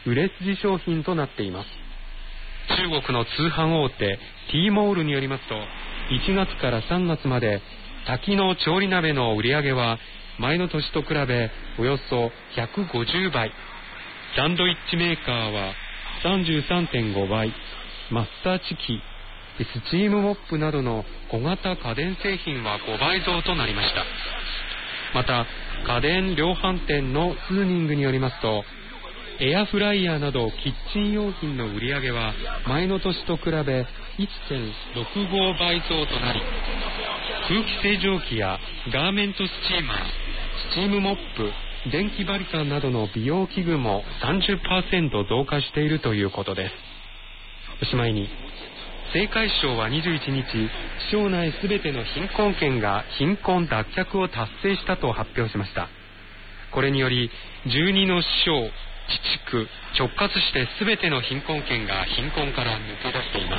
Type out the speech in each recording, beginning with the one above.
売れ筋商品となっています。中国の通販大手 T モールによりますと、1月から3月まで多機能調理鍋の売り上げは前の年と比べおよそ150倍、サンドイッチメーカーは 33.5 倍、マッサージ機、スチームモップなどの小型家電製品は5倍増となりました。また家電量販店のスーニングによりますと、エアフライヤーなどキッチン用品の売り上げは前の年と比べ 1.65 倍増となり、空気清浄機やガーメントスチーマー、スチームモップ、電気バリカンなどの美容器具も 30% 増加しているということです。おしまいに、青海省は21日、省内すべての貧困県が貧困脱却を達成したと発表しました。これにより12の省、自治区、直轄してすべての貧困県が貧困から抜け出しています。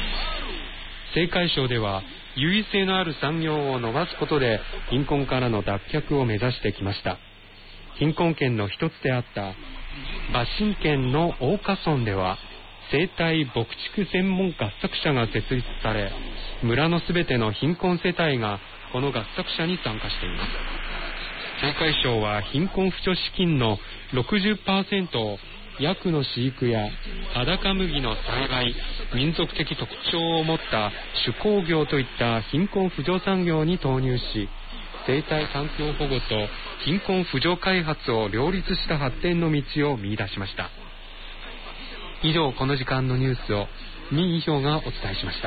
青海省では優位性のある産業を伸ばすことで貧困からの脱却を目指してきました。貧困県の一つであった馬新県の大華村では生態牧畜専門合作社が設立され、村のすべての貧困世帯がこの合作社に参加しています。青海省は貧困扶助資金の 60% をヤクの飼育や裸麦の栽培、民族的特徴を持った手工業といった貧困扶助産業に投入し、生態環境保護と貧困扶助開発を両立した発展の道を見出しました。以上、この時間のニュースを民意表がお伝えしました。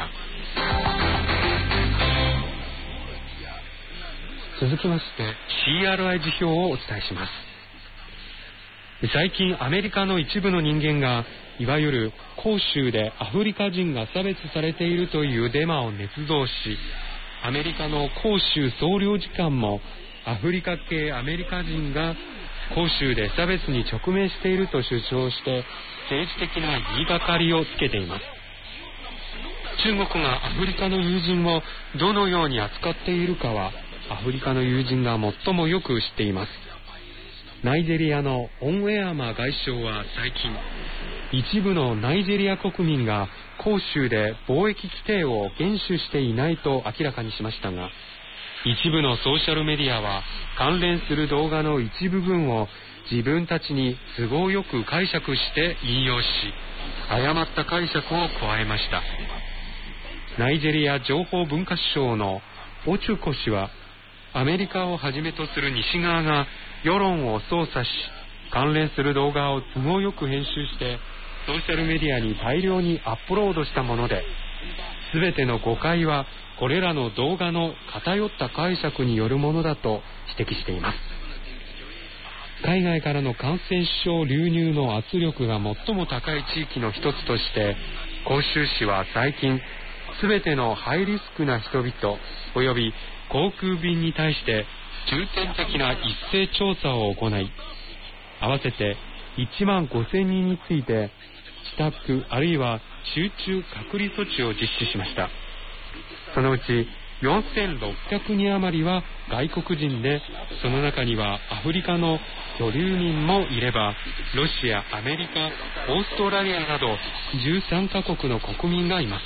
続きまして CRI 辞表をお伝えします。最近アメリカの一部の人間がいわゆる広州でアフリカ人が差別されているというデマを捏造し、アメリカの広州総領事館もアフリカ系アメリカ人が広州で差別に直面していると主張して政治的な言いがかりをつけています。中国がアフリカの友人をどのように扱っているかはアフリカの友人が最もよく知っています。ナイジェリアのオンウェアマ外相は最近、一部のナイジェリア国民が広州で貿易規定を厳守していないと明らかにしましたが、一部のソーシャルメディアは関連する動画の一部分を自分たちに都合よく解釈して引用し、誤った解釈を加えました。ナイジェリア情報文化省のオチュコ氏は、アメリカをはじめとする西側が世論を操作し、関連する動画を都合よく編集してソーシャルメディアに大量にアップロードしたもので、すべての誤解はこれらの動画の偏った解釈によるものだと指摘しています。海外からの感染症流入の圧力が最も高い地域の一つとして、広州市は最近、すべてのハイリスクな人々及び航空便に対して重点的な一斉調査を行い、合わせて1万5000人について自宅あるいは集中隔離措置を実施しました。そのうち4600人余りは外国人で、その中にはアフリカの居留民もいれば、ロシア、アメリカ、オーストラリアなど13カ国の国民がいます。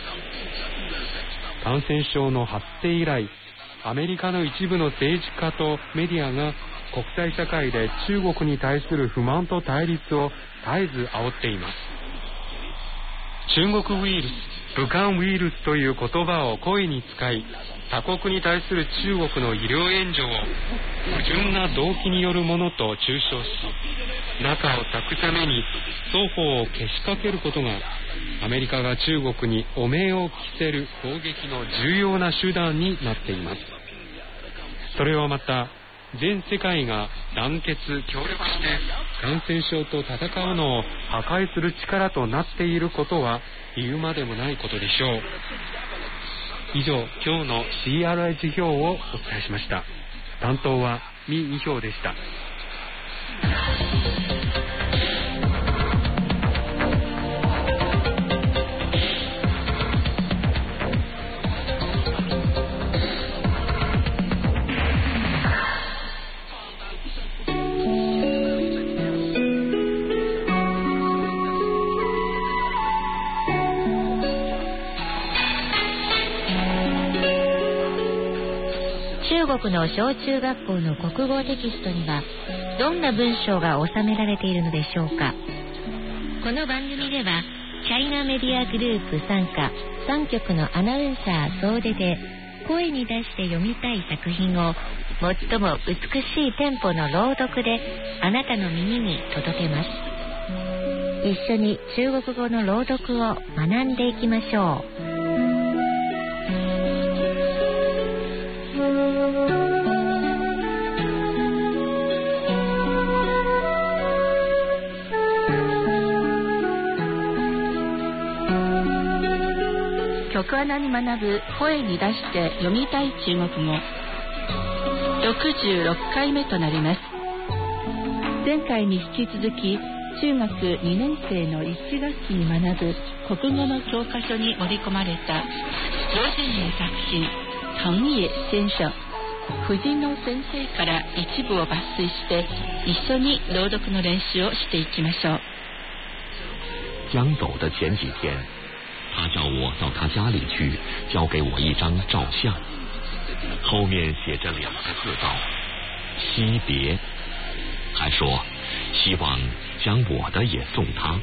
感染症の発生以来、アメリカの一部の政治家とメディアが国際社会で中国に対する不満と対立を絶えず煽っています。中国ウイルス、武漢ウイルスという言葉を故意に使い、他国に対する中国の医療援助を不純な動機によるものと中傷し、仲を裂くために双方をけしかけることが、アメリカが中国に汚名を着せる攻撃の重要な手段になっています。それはまた、全世界が団結協力して感染症と戦うのを破壊する力となっていることは言うまでもないことでしょう。以上、今日の CRI 辞表をお伝えしました。担当はミ・イヒョウでした。 国の小中学校の国語テキストにはどんな文章が収められているのでしょうか。この番組ではチャイナメディアグループ傘下3局のアナウンサー総出で声に出して読みたい作品を最も美しいテンポの朗読であなたの耳に届けます。一緒に中国語の朗読を学んでいきましょう。 局アナに学ぶ声に出して読みたい中国語66回目となります。前回に引き続き中学2年生の1学期に学ぶ国語の教科書に盛り込まれた老人の作品藤野先生藤野先生から一部を抜粋して一緒に朗読の練習をしていきましょう。 江走的前几天，他叫我到他家里去，交给我一张照相，后面写着2个字道惜别，还说希望将我的也送他。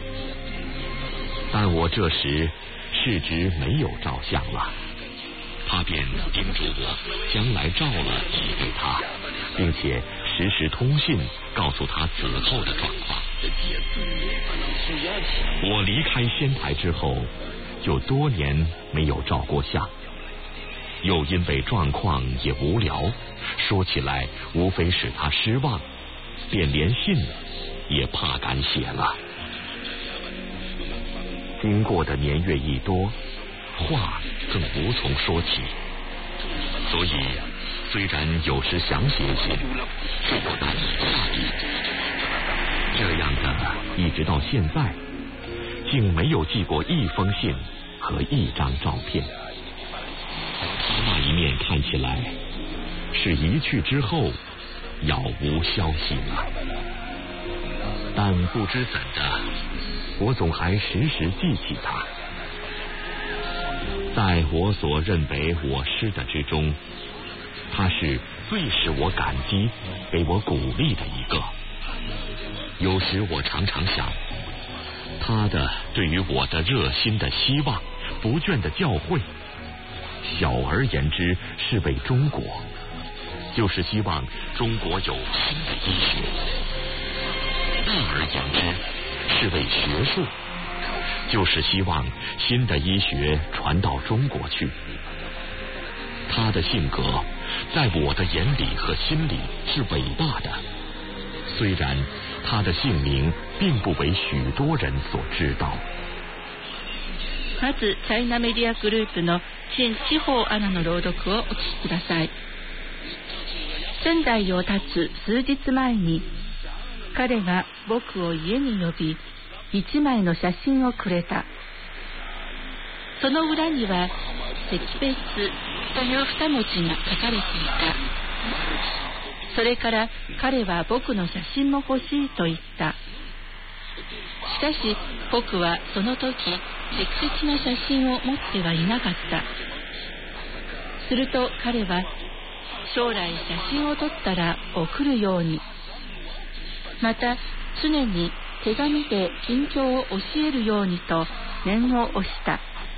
但我这时是指没有照相了，他便叮嘱我将来照了寄给他，并且实时通信告诉他此后的状况。我离开仙台之后就多年没有照过相，又因为状况也无聊，说起来无非使他失望，便连信也怕敢写了。经过的年月一多，话更无从说起，所以虽然有时想写信，却又难以下笔。这样的一直到现在，竟没有寄过一封信和一张照片。他那一面看起来是一去之后杳无消息了，但不知怎的，我总还时时记起他。在我所认为我师的之中，他是最使我感激给我鼓励的一个。有时我常常想，他的对于我的热心的希望，不倦的教诲，小而言之是为中国，就是希望中国有新的医学；大而言之是为学术，就是希望新的医学传到中国去。他的性格在我的眼里和心里是伟大的，虽然他的姓名并不为许多人所知道。 まずチャイナメディアグループの陳志保アナの朗読をお聞きください。仙台を立つ数日前に、彼が僕を家に呼び、1枚の写真をくれた。その裏には、惜別という2文字が書かれていた。それから彼は僕の写真も欲しいと言った。しかし僕はその時適切な写真を持ってはいなかった。すると彼は将来写真を撮ったら送るように、また常に手紙で近況を教えるようにと念を押した。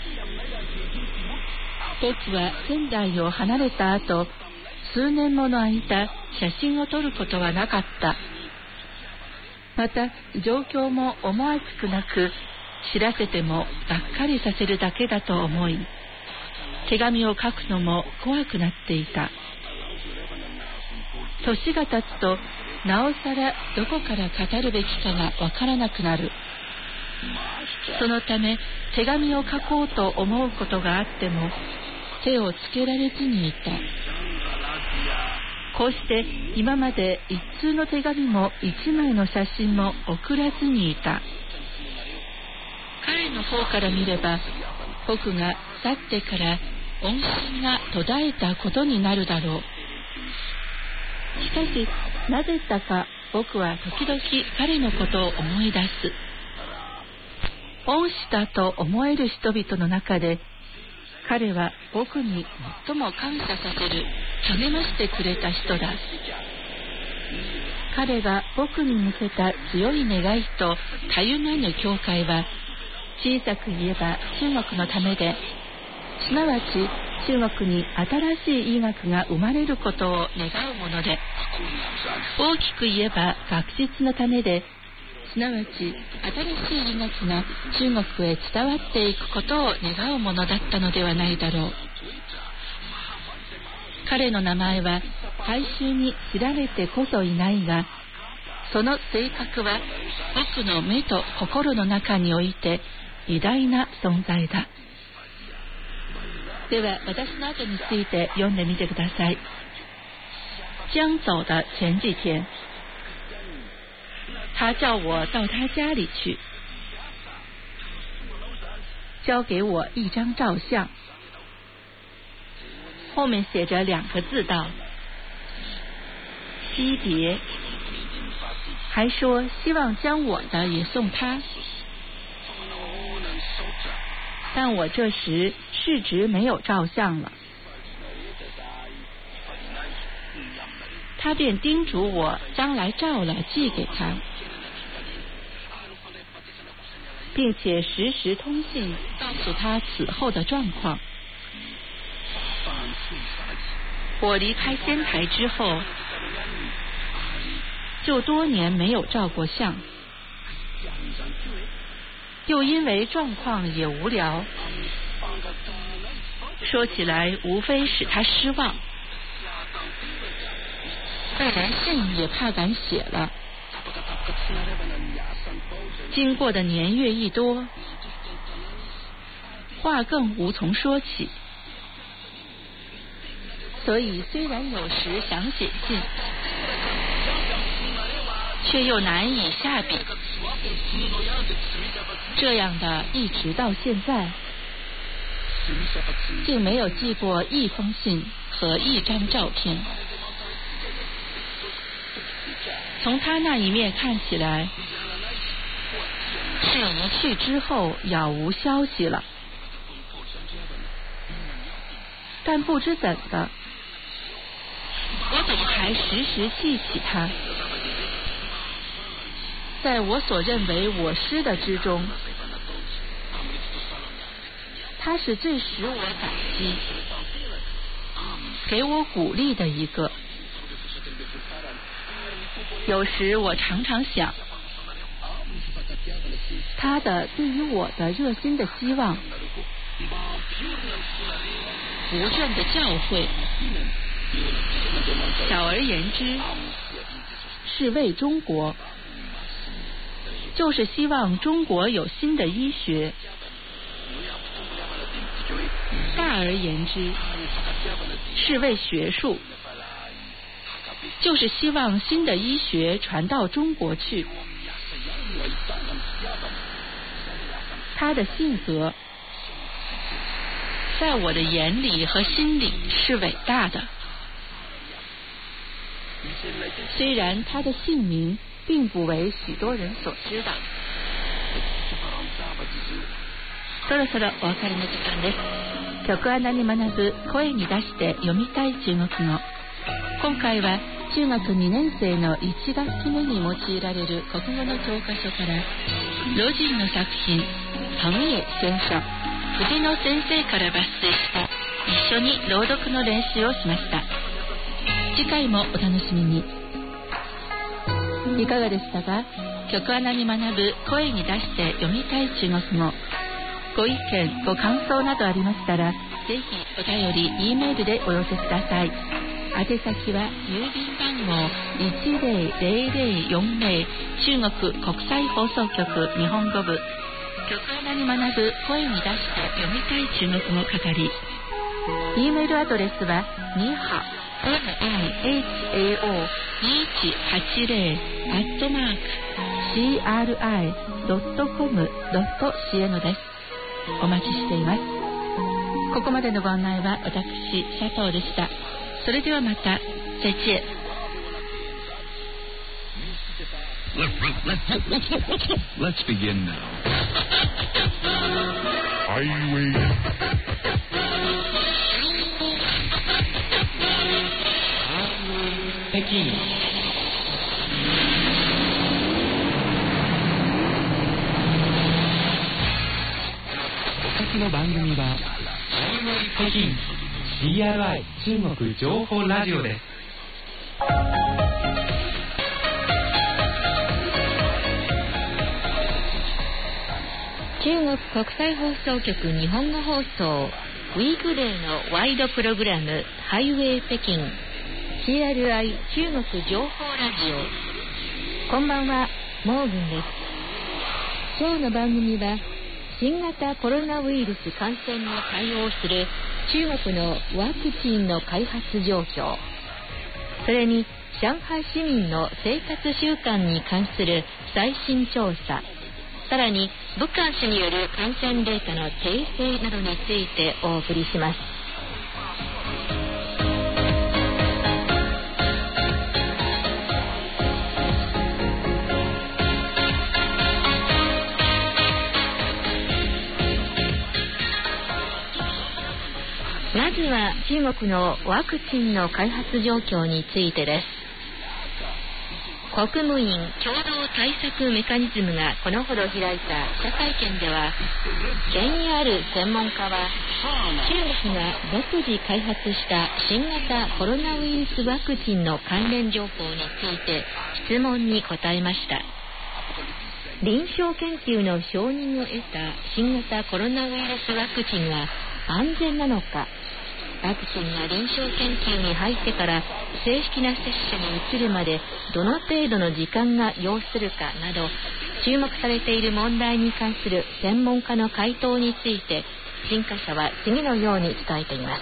僕は仙台を離れた後、数年もの間写真を撮ることはなかった。また状況も思わしくなく、知らせてもがっかりさせるだけだと思い、手紙を書くのも怖くなっていた。年が経つとなおさらどこから語るべきかがわからなくなる。そのため手紙を書こうと思うことがあっても手をつけられずにいた。こうして今まで一通の手紙も一枚の写真も送らずにいた。彼の方から見れば、僕が去ってから音信が途絶えたことになるだろう。しかしなぜだか僕は時々彼のことを思い出す。恩師だと思える人々の中で、彼は僕に最も感謝させる励ましてくれた人だ。彼が僕に向けた強い願いとたゆまぬ教会は、小さく言えば中国のためで、すなわち中国に新しい医学が生まれることを願うもので、大きく言えば学術のためで、すなわち新しい医学が中国へ伝わっていくことを願うものだったのではないだろう。彼の名前は大衆に知られてこそいないが、その性格は僕の目と心の中において偉大な存在だ。では私の後について読んでみてください。江走的前几天，他叫我到他家里去，交给我一张照相，后面写着2个字道：惜别，还说希望将我的也送他。但我这时市值没有照相了，他便叮嘱我将来照了寄给他，并且时时通信告诉他此后的状况。我离开仙台之后，就多年没有照过相，又因为状况也无聊，说起来无非使他失望，再来信也怕敢写了。经过的年月一多，话更无从说起，所以虽然有时想写信，却又难以下笔。这样的一直到现在，竟没有寄过一封信和一张照片。从他那一面看起来，是一去之后杳无消息了。但不知怎的，我总还时时记起他。在我所认为我师的之中，他是最使我感激、给我鼓励的一个。有时我常常想，他的对于我的热心的希望、不倦的教诲，小而言之，是为中国，就是希望中国有新的医学；大而言之，是为学术，就是希望新的医学传到中国去。他的性格，在我的眼里和心里是伟大的。虽然他的姓名并不为许多人所知道。そろそろお別れの時間です。曲穴に学ぶ、声に出して読みたい中国語。今回は中学2年生の1学期目に用いられる国語の教科書から、魯迅の作品「田野選書」、藤野先生から抜粋した一緒に朗読の練習をしました。次回もお楽しみに。いかがでしたか？曲穴に学ぶ、声に出して読みたい中国語。ご意見ご感想などありましたら、ぜひお便り E メールでお寄せください。宛先は郵便番号 10040 中国国際放送局日本語部、曲穴に学ぶ、声に出して読みたい中国語係。 E メールアドレスはにはnihao2180@cri.com.cn です。お待ちしています。ここまでのご案内は私シャトーでした。それではまた。再见。 Let's begin now. Are you waiting? 北京。お聞きの番組は北京 CRI 中国情報ラジオです。 中国国際放送局日本語放送ウィークデーのワイドプログラムハイウェイ北京 CRI 中国情報ラジオ。こんばんは、モーグンです。今日の番組は新型コロナウイルス感染に対応する中国のワクチンの開発状況、それに上海市民の生活習慣に関する最新調査、さらに武漢市による感染データの訂正などについてお送りします。まずは中国のワクチンの開発状況についてです。国務院共同対策メカニズムがこのほど開いた記者会見では、権威ある専門家は中国が独自開発した新型コロナウイルスワクチンの関連情報について質問に答えました。臨床研究の承認を得た新型コロナウイルスワクチンは安全なのか、ワクチンが臨床研究に入ってから正式な接種に移るまでどの程度の時間が要するかなど、注目されている問題に関する専門家の回答について新華社は次のように伝えています。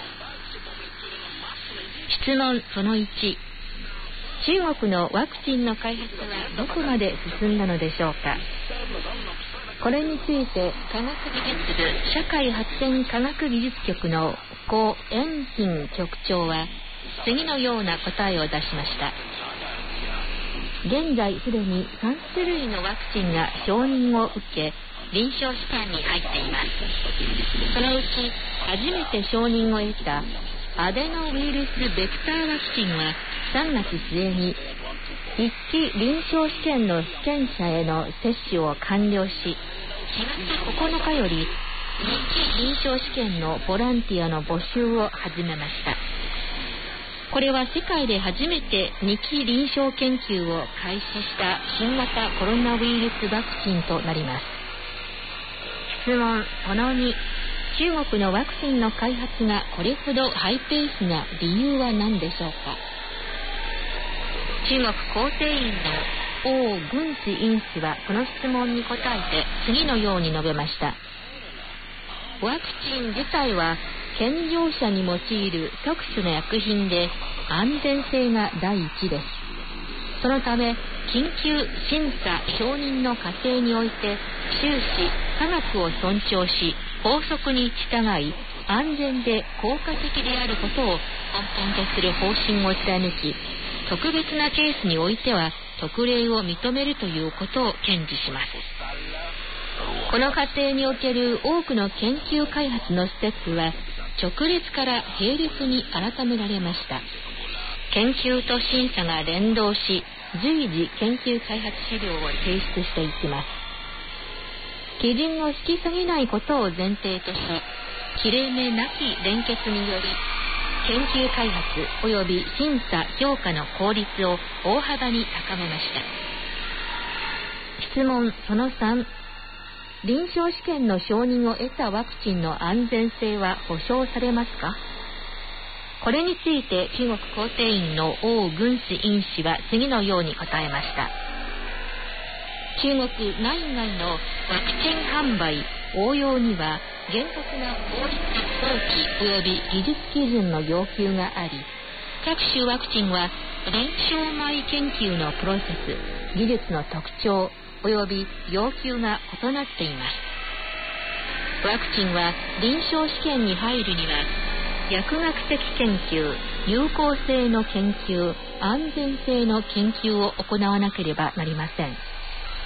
質問その1、中国のワクチンの開発はどこまで進んだのでしょうか。これについて科学技術部社会発展科学技術局の胡延斌局長は次のような答えを出しました。現在すでに3種類のワクチンが承認を受け臨床試験に入っています。そのうち初めて承認を得たアデノウイルスベクターワクチンは3月末に1期臨床試験の被験者への接種を完了し、4月9日より2期臨床試験のボランティアの募集を始めました。これは世界で初めて2期臨床研究を開始した新型コロナウイルスワクチンとなります。質問その2、中国のワクチンの開発がこれほどハイペースな理由は何でしょうか。中国工程院の王軍子院士はこの質問に答えて次のように述べました。ワクチン自体は健常者に用いる特殊な薬品で安全性が第一です。そのため緊急審査承認の過程において終始科学を尊重し法則に従い安全で効果的であることを根本とする方針を貫き、特別なケースにおいては特例を認めるということを堅持します。この過程における多くの研究開発のステップは直列から並列に改められました。研究と審査が連動し随時研究開発資料を提出していきます。基準を引き下げないことを前提とし、切れ目なき連結により研究開発及び審査評価の効率を大幅に高めました。質問その3、臨床試験の承認を得たワクチンの安全性は保証されますか。これについて中国工程院の王軍子院士は次のように答えました。中国内外のワクチン販売応用には厳格な法律法規及び技術基準の要求があり、各種ワクチンは臨床前研究のプロセス、技術の特徴及び要求が異なっています。ワクチンは臨床試験に入るには薬学的研究、有効性の研究、安全性の研究を行わなければなりません。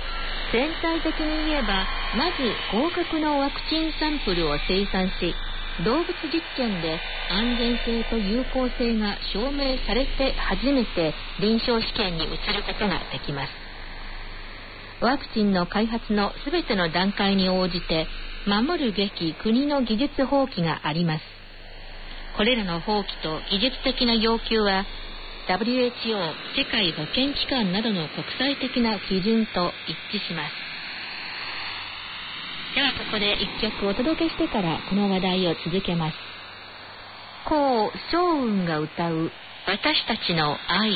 全体的に言えば、まず合格のワクチンサンプルを生産し、 動物実験で安全性と有効性が証明されて初めて臨床試験に移ることができます。ワクチンの開発のすべての段階に応じて守るべき国の技術法規があります。これらの法規と技術的な要求は WHO 世界保健機関などの国際的な基準と一致します。ではここで一曲お届けしてからこの話題を続けます。孔祥雲が歌う私たちの愛。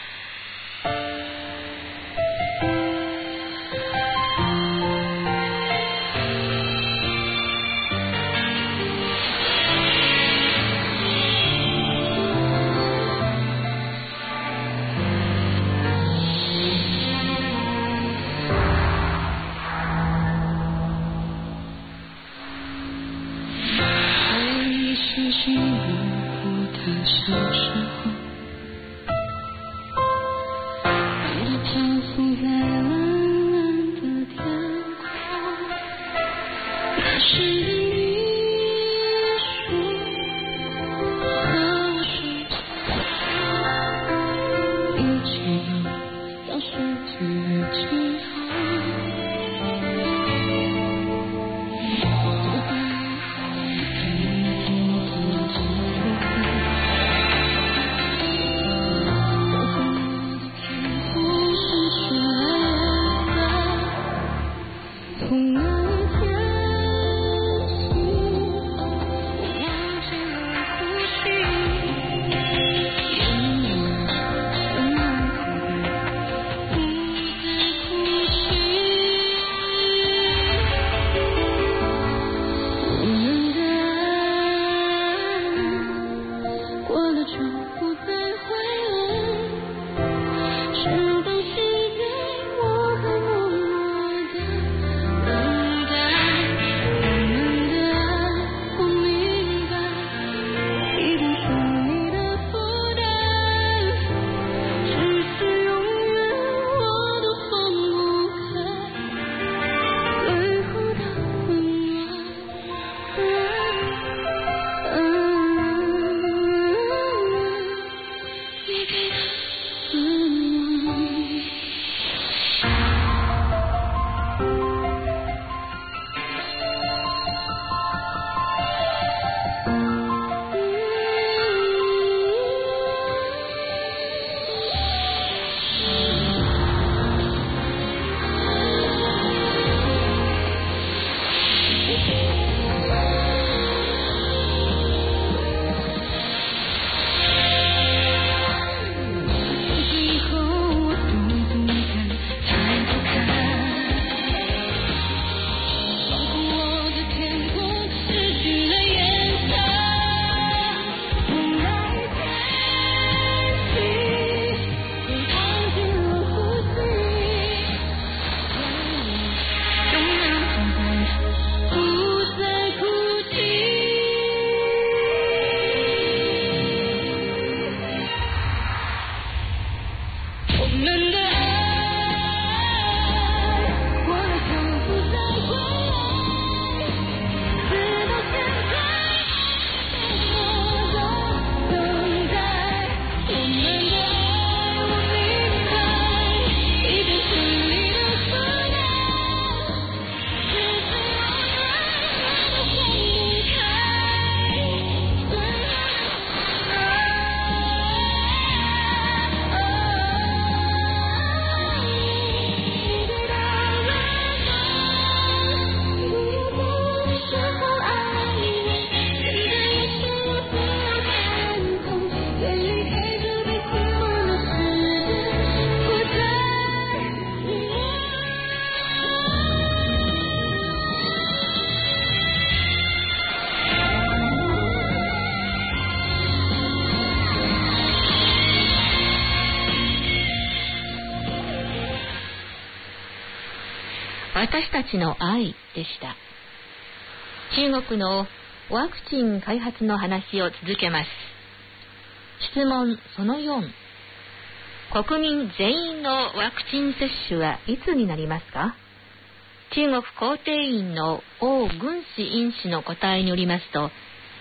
私たちの愛でした。中国のワクチン開発の話を続けます。質問その4、国民全員のワクチン接種はいつになりますか？中国皇帝院の王軍氏院士の答えによりますと、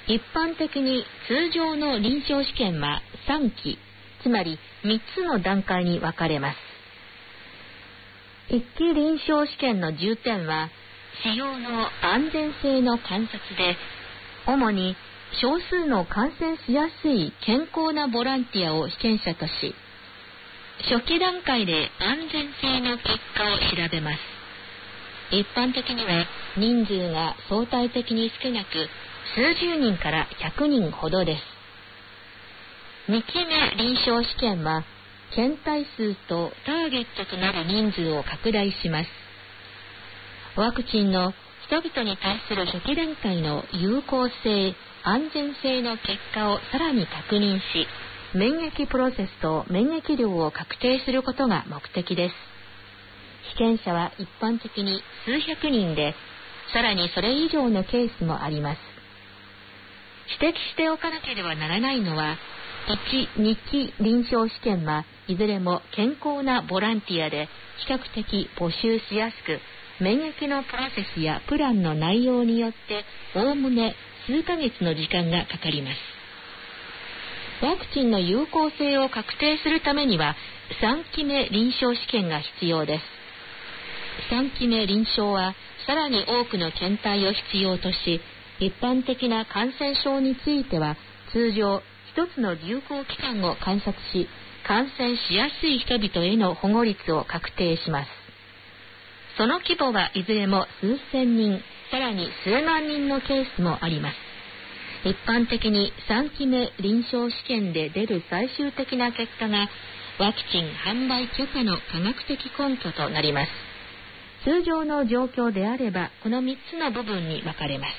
一般的に通常の臨床試験は3期、つまり3つの段階に分かれます。1期臨床試験の重点は使用の安全性の観察で、主に少数の感染しやすい健康なボランティアを被験者とし、初期段階で安全性の結果を調べます。一般的には人数が相対的に少なく、数十人から100人ほどです。2期目臨床試験は検体数とターゲットとなる人数を拡大します。ワクチンの人々に対する初期段階の有効性、安全性の結果をさらに確認し、免疫プロセスと免疫量を確定することが目的です。被験者は一般的に数百人で、さらにそれ以上のケースもあります。指摘しておかなければならないのは、1、2期臨床試験はいずれも健康なボランティアで比較的募集しやすく、免疫のプロセスやプランの内容によっておおむね数ヶ月の時間がかかります。ワクチンの有効性を確定するためには3期目臨床試験が必要です。3期目臨床はさらに多くの検体を必要とし、一般的な感染症については通常一つの流行期間を観察し、感染しやすい人々への保護率を確定します。その規模はいずれも数千人、さらに数万人のケースもあります。一般的に3期目臨床試験で出る最終的な結果がワクチン販売許可の科学的根拠となります。通常の状況であればこの3つの部分に分かれます。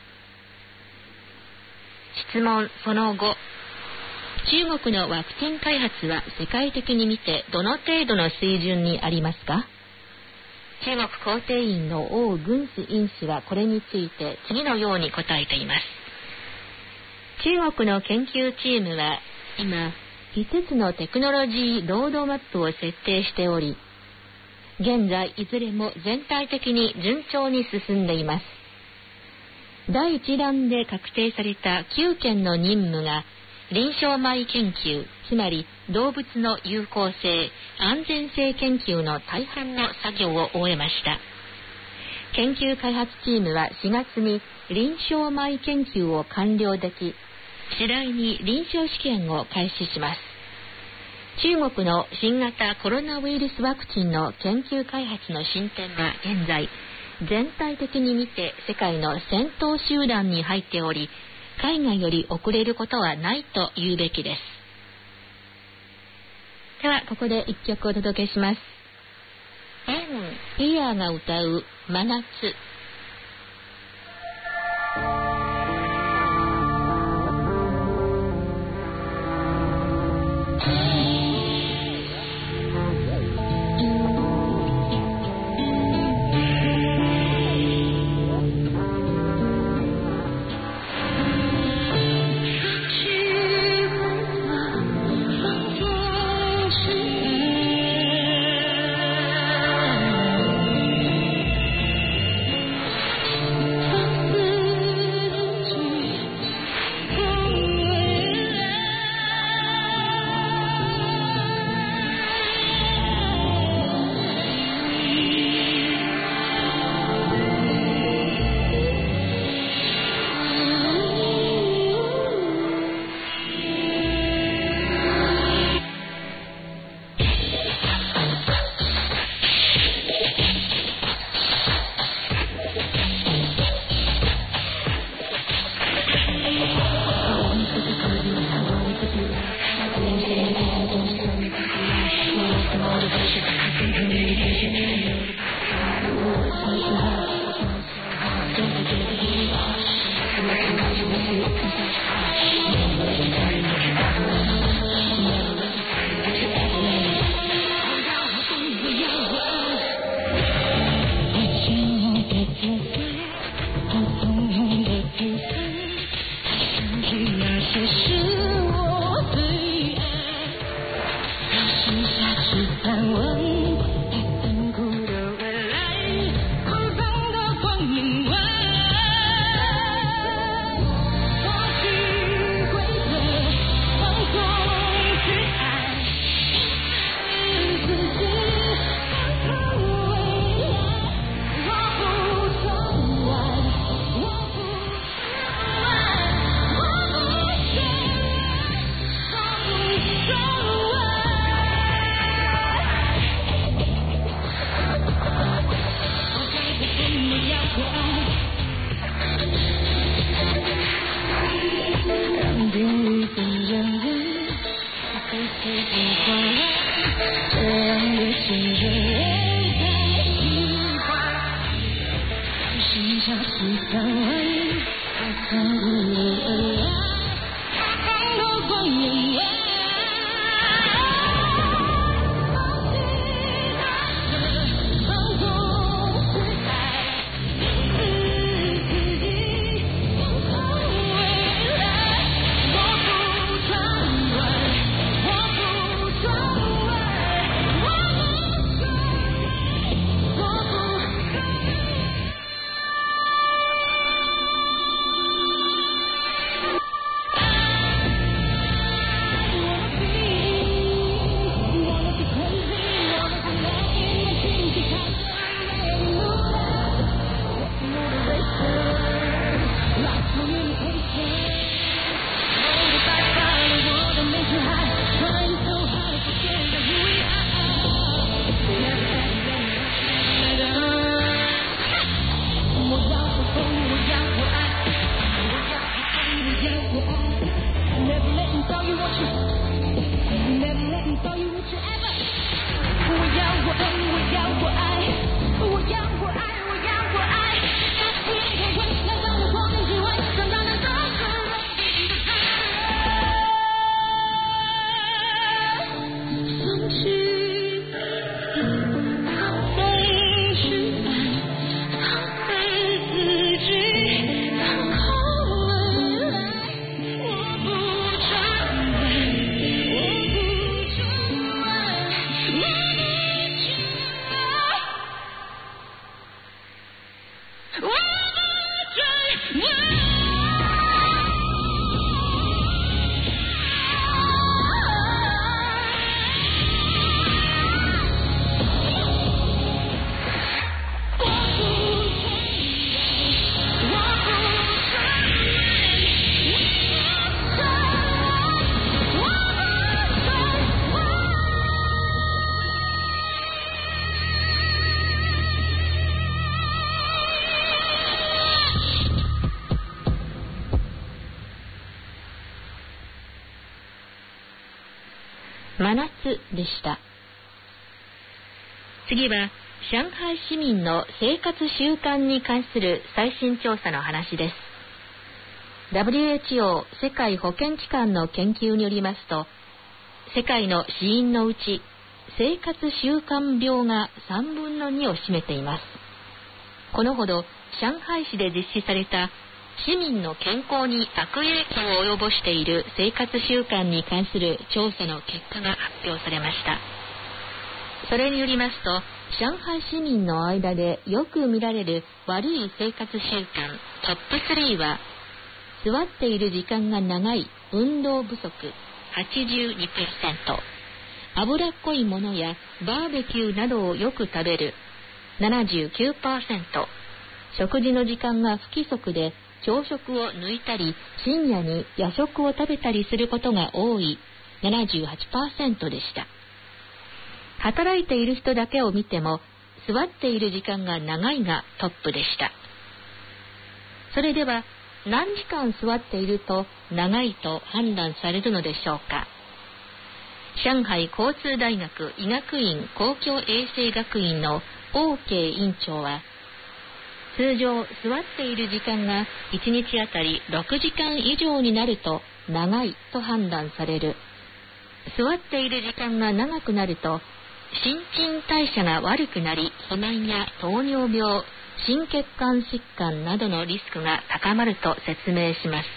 質問その後、中国のワクチン開発は世界的に見てどの程度の水準にありますか？中国皇帝院の王軍子院士はこれについて次のように答えています。中国の研究チームは今5つのテクノロジーロードマップを設定しており、現在いずれも全体的に順調に進んでいます。第1弾で確定された9件の任務が臨床前研究、つまり動物の有効性、安全性研究の大半の作業を終えました。研究開発チームは4月に臨床前研究を完了でき、次第に臨床試験を開始します。中国の新型コロナウイルスワクチンの研究開発の進展は現在、全体的に見て世界の先頭集団に入っており、海外より遅れることはないと言うべきです。ではここで一曲お届けします。イヤーが歌う真夏。 真夏でした。次は上海市民の生活習慣に関する最新調査の話です。 WHO 世界保健機関の研究によりますと、世界の死因のうち生活習慣病が3分の2を占めています。このほど上海市で実施された市民の健康に悪影響を及ぼしている生活習慣に関する調査の結果が発表されました。それによりますと、上海市民の間でよく見られる悪い生活習慣トップ3は、座っている時間が長い運動不足 82%、 脂っこいものやバーベキューなどをよく食べる 79%、 食事の時間が不規則で朝食を抜いたり深夜に夜食を食べたりすることが多い 78% でした。働いている人だけを見ても座っている時間が長いがトップでした。それでは何時間座っていると長いと判断されるのでしょうか。上海交通大学医学院公共衛生学院の王慶院長は、通常座っている時間が1日あたり6時間以上になると長いと判断される。座っている時間が長くなると新陳代謝が悪くなり、肥満や糖尿病、心血管疾患などのリスクが高まると説明します。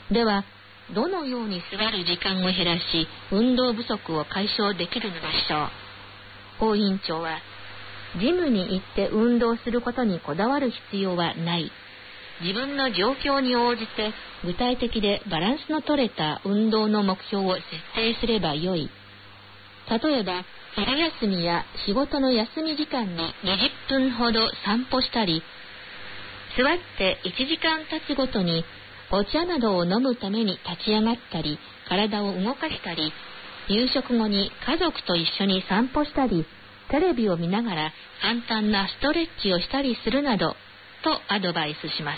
ではどのように座る時間を減らし運動不足を解消できるのでしょう。王院長は、ジムに行って運動することにこだわる必要はない。自分の状況に応じて具体的でバランスの取れた運動の目標を設定すればよい。例えば昼休みや仕事の休み時間に20分ほど散歩したり、座って1時間経つごとにお茶などを飲むために立ち上がったり、体を動かしたり、夕食後に家族と一緒に散歩したり、テレビを見ながら簡単なストレッチをしたりするなどとアドバイスします。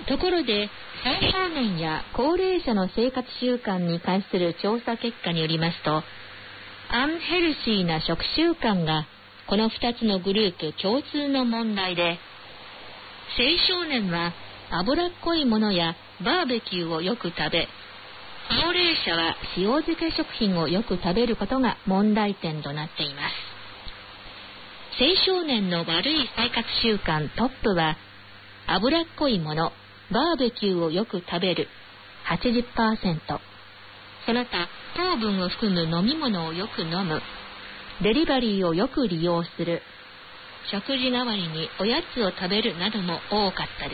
ところで青少年や高齢者の生活習慣に関する調査結果によりますと、アンヘルシーな食習慣がこの2つのグループ共通の問題で、青少年は脂っこいものやバーベキューをよく食べ、高齢者は塩漬け食品をよく食べることが問題点となっています。青少年の悪い生活習慣トップは、脂っこいもの、バーベキューをよく食べる 80%、その他糖分を含む飲み物をよく飲む、デリバリーをよく利用する、食事代わりにおやつを食べるなども多かったです。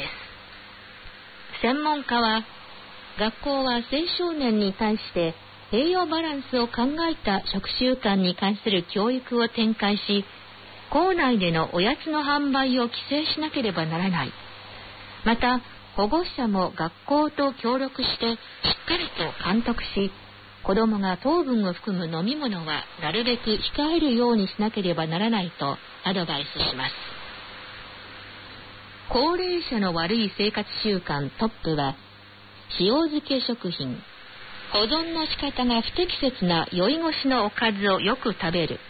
専門家は、学校は青少年に対して栄養バランスを考えた食習慣に関する教育を展開し、校内でのおやつの販売を規制しなければならない。また、保護者も学校と協力してしっかりと監督し、子どもが糖分を含む飲み物はなるべく控えるようにしなければならないとアドバイスします。高齢者の悪い生活習慣トップは、塩漬け食品、保存の仕方が不適切な酔い越しのおかずをよく食べる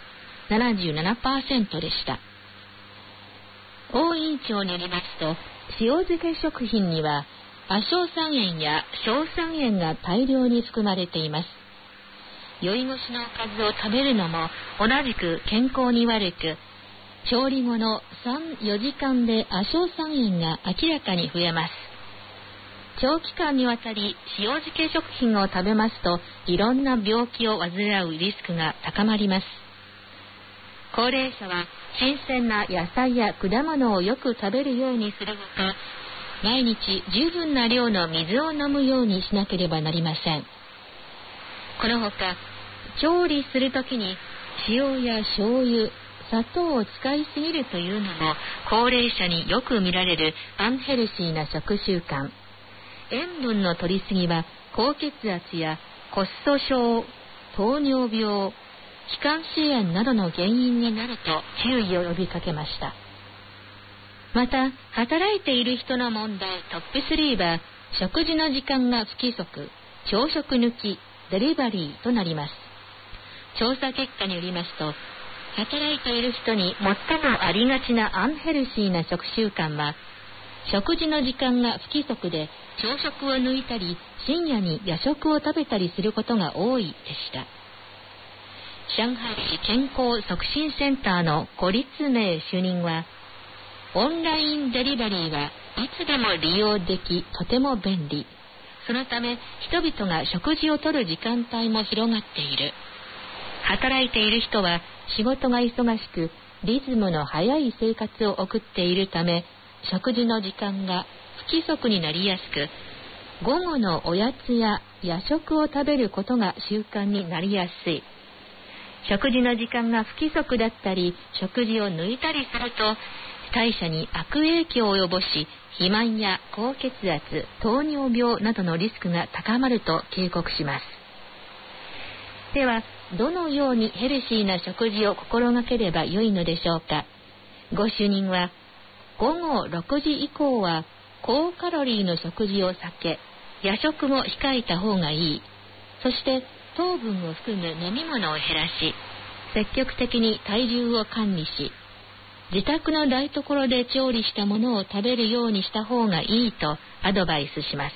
77% でした。王委員長によりますと、塩漬け食品には亜硝酸塩や硝酸塩が大量に含まれています。酔い越しのおかずを食べるのも同じく健康に悪く、調理後の 3,4 時間で亜硝酸塩が明らかに増えます。長期間にわたり塩漬け食品を食べますと、いろんな病気を患うリスクが高まります。高齢者は新鮮な野菜や果物をよく食べるようにするほか、毎日十分な量の水を飲むようにしなければなりません。このほか、調理するときに塩や醤油、砂糖を使いすぎるというのも高齢者によく見られるアンヘルシーな食習慣。塩分の摂りすぎは高血圧や骨粗しょう、糖尿病、気管支炎などの原因になると注意を呼びかけました。また、働いている人の問題トップ3は、食事の時間が不規則、朝食抜き、デリバリーとなります。調査結果によりますと、働いている人に最もありがちなアンヘルシーな食習慣は、食事の時間が不規則で朝食を抜いたり、深夜に夜食を食べたりすることが多いでした。上海市健康促進センターの顧立明主任は、オンラインデリバリーはいつでも利用でき、とても便利。そのため人々が食事をとる時間帯も広がっている。働いている人は仕事が忙しく、リズムの速い生活を送っているため、食事の時間が不規則になりやすく、午後のおやつや夜食を食べることが習慣になりやすい。食事の時間が不規則だったり、食事を抜いたりすると、代謝に悪影響を及ぼし、肥満や高血圧、糖尿病などのリスクが高まると警告します。では、どのようにヘルシーな食事を心がければよいのでしょうか。ご主任は、午後6時以降は高カロリーの食事を避け、夜食も控えた方がいい。そして糖分を含む飲み物を減らし、積極的に体重を管理し、自宅の台所で調理したものを食べるようにした方がいいとアドバイスします。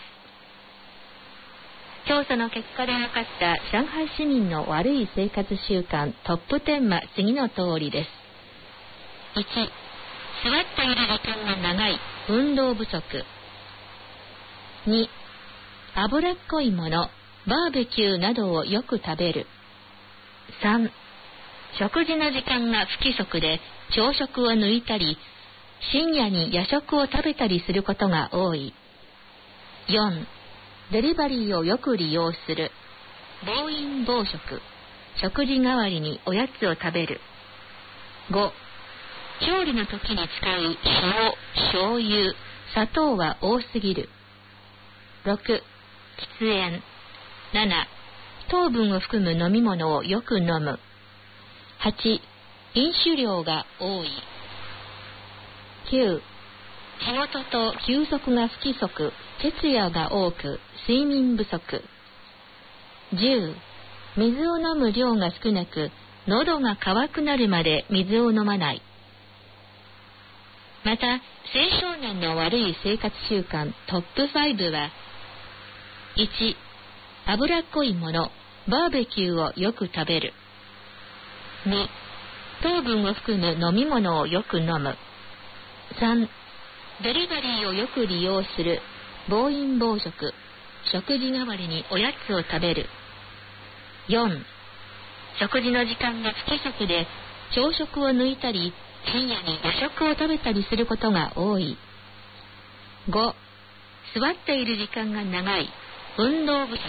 調査の結果で分かった上海市民の悪い生活習慣トップ10は次の通りです。1、座っている時間が長い、運動不足。2、脂っこいもの、バーベキューなどをよく食べる。3、食事の時間が不規則で朝食を抜いたり、深夜に夜食を食べたりすることが多い。4、デリバリーをよく利用する。暴飲暴食、食事代わりにおやつを食べる。5、調理の時に使う塩、醤油、砂糖は多すぎる。6、喫煙。7、糖分を含む飲み物をよく飲む。8、飲酒量が多い。9、仕事と休息が不規則、徹夜が多く、睡眠不足。10、水を飲む量が少なく、 喉が渇くなるまで水を飲まない。また、青少年の悪い生活習慣トップ5は、1、脂っこいもの、バーベキューをよく食べる。2、糖分を含む飲み物をよく飲む。3、デリバリーをよく利用する。暴飲暴食、食事代わりにおやつを食べる。4、食事の時間が不規則で朝食を抜いたり深夜に夜食を食べたりすることが多い。5、座っている時間が長い、運動不足。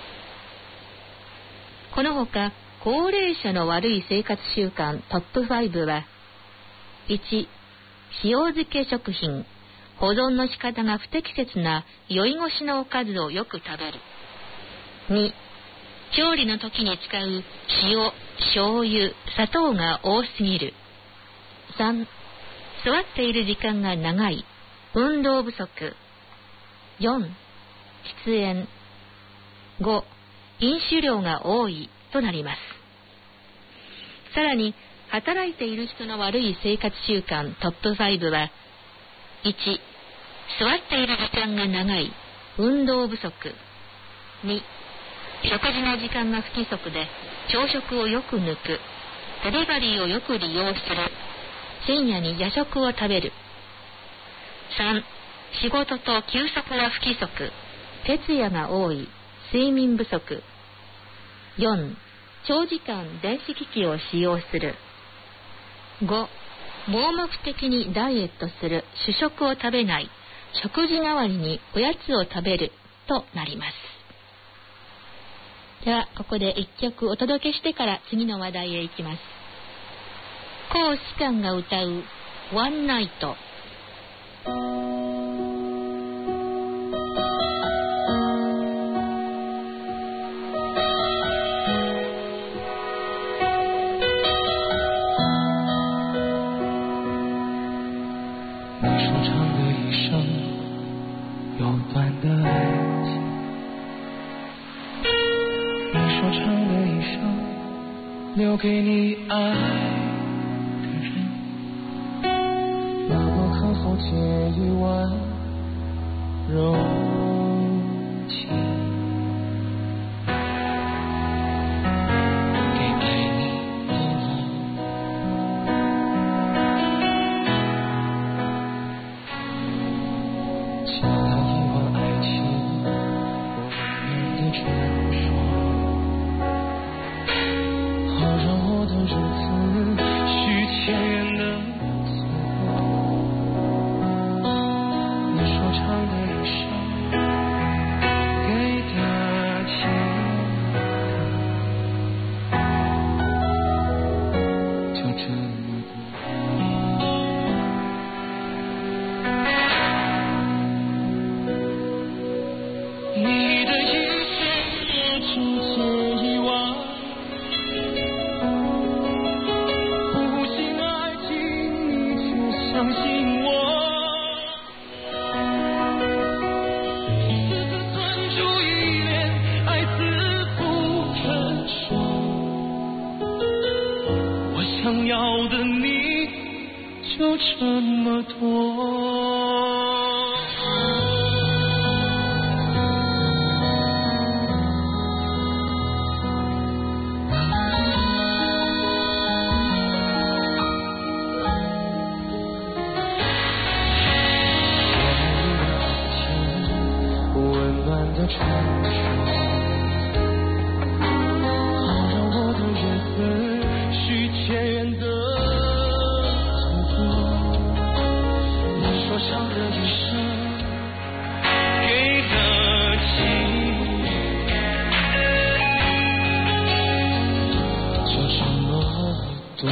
このほか高齢者の悪い生活習慣トップ5は、1、塩漬け食品、保存の仕方が不適切な酔い越しのおかずをよく食べる。2、調理の時に使う塩、醤油、砂糖が多すぎる。3、座っている時間が長い、運動不足。4、喫煙。5、飲酒量が多いとなります。さらに、働いている人の悪い生活習慣トップ5は、1、座っている時間が長い、運動不足。2、食事の時間が不規則で朝食をよく抜く、デリバリーをよく利用する、深夜に夜食を食べる。3、仕事と休息は不規則、徹夜が多い、睡眠不足。4、長時間電子機器を使用する。5、盲目的にダイエットする、主食を食べない、食事代わりにおやつを食べるとなります。ではここで一曲お届けしてから次の話題へ行きます。コウ・シカンが歌うワンナイト。 留给你爱的人，那么可否借一碗柔情，给爱你的我，想要一碗爱情温暖的传说。日子许前缘的错过，你说唱的一生给的情歌，就这么多。你的一生我只借一碗。相信我，此刻存住一念，爱自不成熟。我想要的你就这么多。的传说，好让我的日子许前缘的错过。你说唱的一生给的情，就这么多。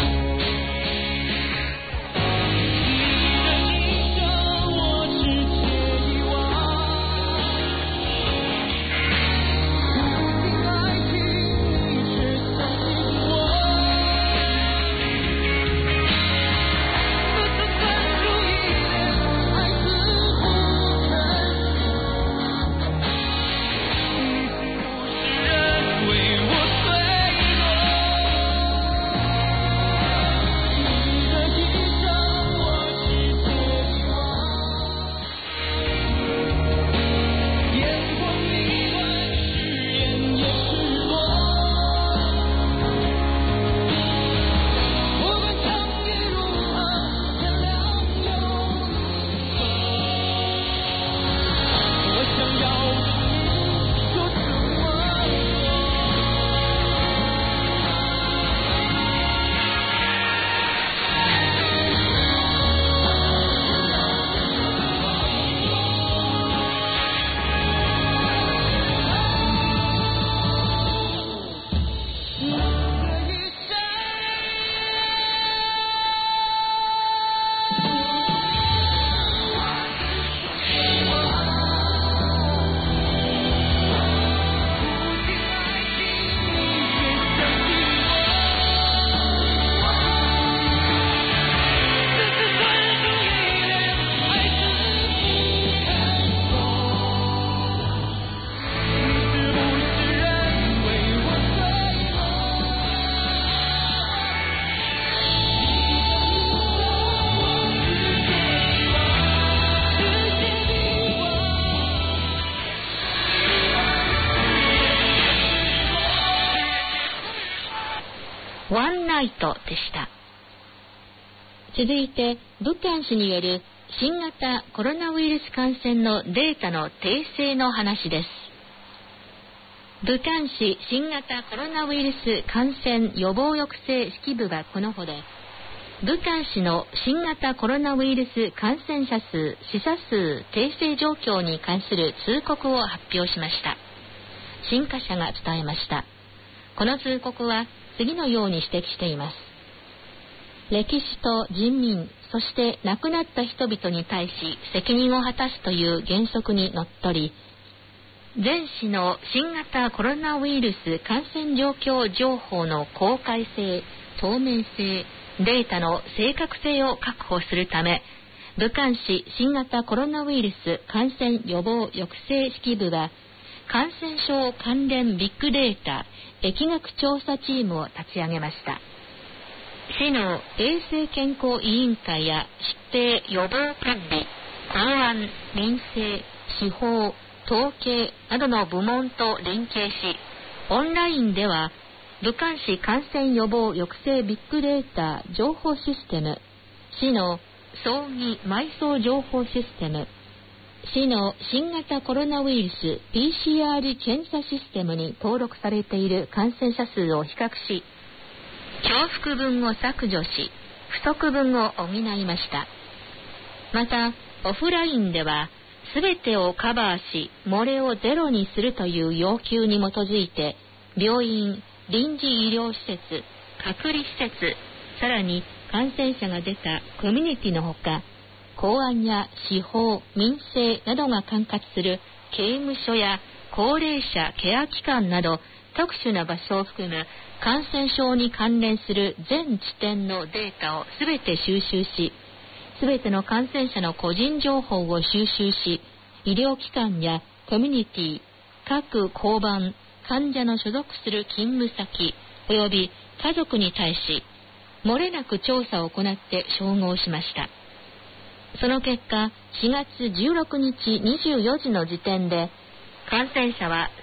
イトでした。続いて武漢市による新型コロナウイルス感染のデータの訂正の話です。武漢市新型コロナウイルス感染予防抑制指揮部はこのほど、武漢市の新型コロナウイルス感染者数、死者数訂正状況に関する通告を発表しました。新華社が伝えました。この通告は次のように指摘しています。歴史と人民、そして亡くなった人々に対し責任を果たすという原則にのっとり、全市の新型コロナウイルス感染状況情報の公開性、透明性、データの正確性を確保するため、武漢市新型コロナウイルス感染予防抑制指揮部は、感染症関連ビッグデータ疫学調査チームを立ち上げました。市の衛生健康委員会や疾病予防管理、公安、民生、司法、統計などの部門と連携し、オンラインでは武漢市感染予防抑制ビッグデータ情報システム、市の葬儀埋葬情報システム、市の新型コロナウイルス PCR 検査システムに登録されている感染者数を比較し、重複分を削除し、不足分を補いました。また、オフラインでは、すべてをカバーし、漏れをゼロにするという要求に基づいて、病院、臨時医療施設、隔離施設、さらに感染者が出たコミュニティのほか、公安や司法、民生などが管轄する刑務所や高齢者ケア機関など特殊な場所を含む感染症に関連する全地点のデータをすべて収集し、すべての感染者の個人情報を収集し、医療機関やコミュニティ、各交番、患者の所属する勤務先及び家族に対し、漏れなく調査を行って照合しました。その結果、4月16日24時の時点で、感染者は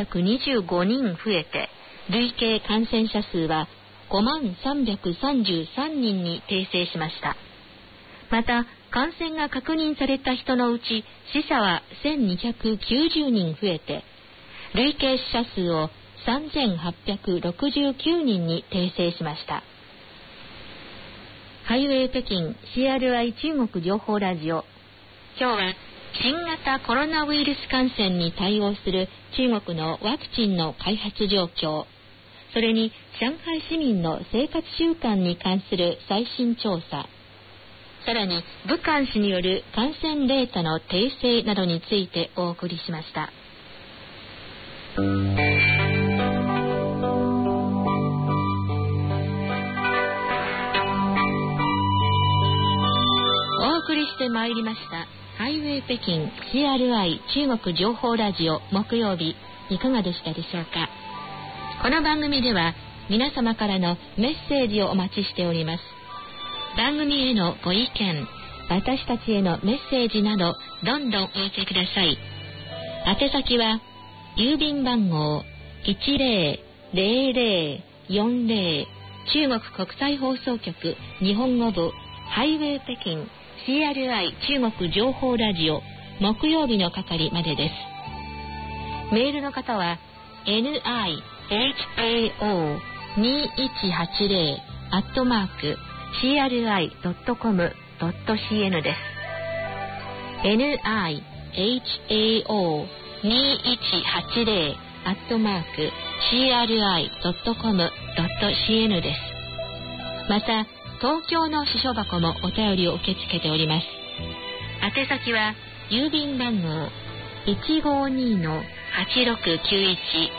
325人増えて、累計感染者数は5333人に訂正しました。また、感染が確認された人のうち、死者は1290人増えて、累計死者数を3869人に訂正しました。ハイウェイ北京 CRI 中国情報ラジオ。今日は新型コロナウイルス感染に対応する中国のワクチンの開発状況、それに上海市民の生活習慣に関する最新調査、さらに武漢市による感染データの訂正などについてお送りしました。お送りしてまいりましたハイウェイ北京 CRI 中国情報ラジオ木曜日、いかがでしたでしょうか。この番組では皆様からのメッセージをお待ちしております。番組へのご意見、私たちへのメッセージなどどんどんお寄せください。宛先は郵便番号 1000040 中国国際放送局日本語部ハイウェイ北京 CRI 中国情報ラジオ木曜日の係までです。メールの方は nihao20@cri.com.cn です。nihao20@cri.com.cn です。また東京の支所箱もお便りを受け付けております。宛先は郵便番号 152-8691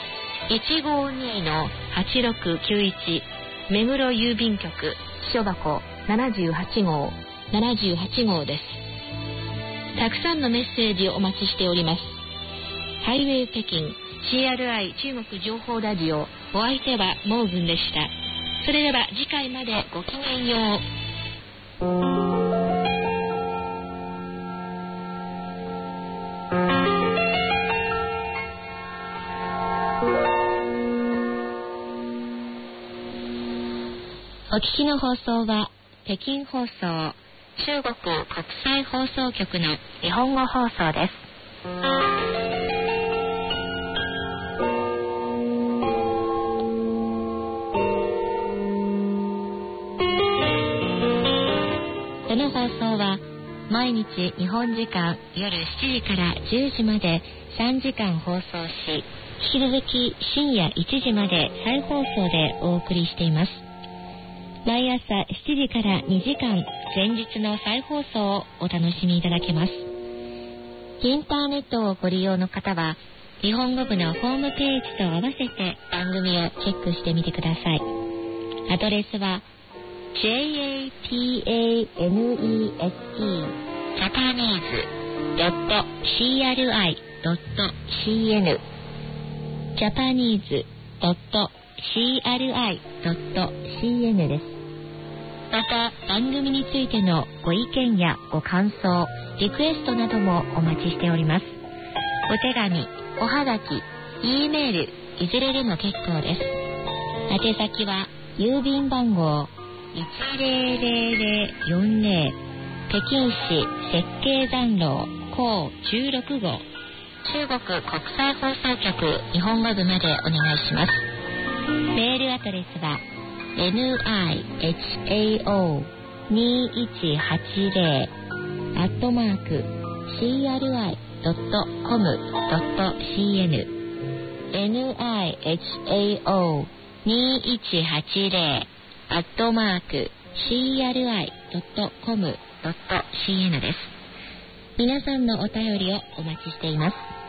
152-8691 目黒郵便局支所箱78号です。たくさんのメッセージをお待ちしております。ハイウェイ北京 CRI 中国情報ラジオ、お相手はモーグンでした。それでは次回までごきげんよう。 お聞きの放送は北京放送、中国国際放送局の日本語放送です。この放送は毎日日本時間夜7時から10時まで3時間放送し、引き続き深夜1時まで再放送でお送りしています。毎朝7時から2時間前日の再放送をお楽しみいただけます。インターネットをご利用の方は日本語部のホームページと合わせて番組をチェックしてみてください。アドレスは japanese.cri.cn japanese.cri.cn です。また番組についてのご意見やご感想、リクエストなどもお待ちしております。お手紙、おはがき、Eメール、いずれでも結構です。宛先は郵便番号10040、北京市設計残廊甲16号、中国国際放送局日本語部までお願いします。メールアドレスは nihao2180@cri.com.cn nihao2180@cri.com.cn です。皆さんのお便りをお待ちしています。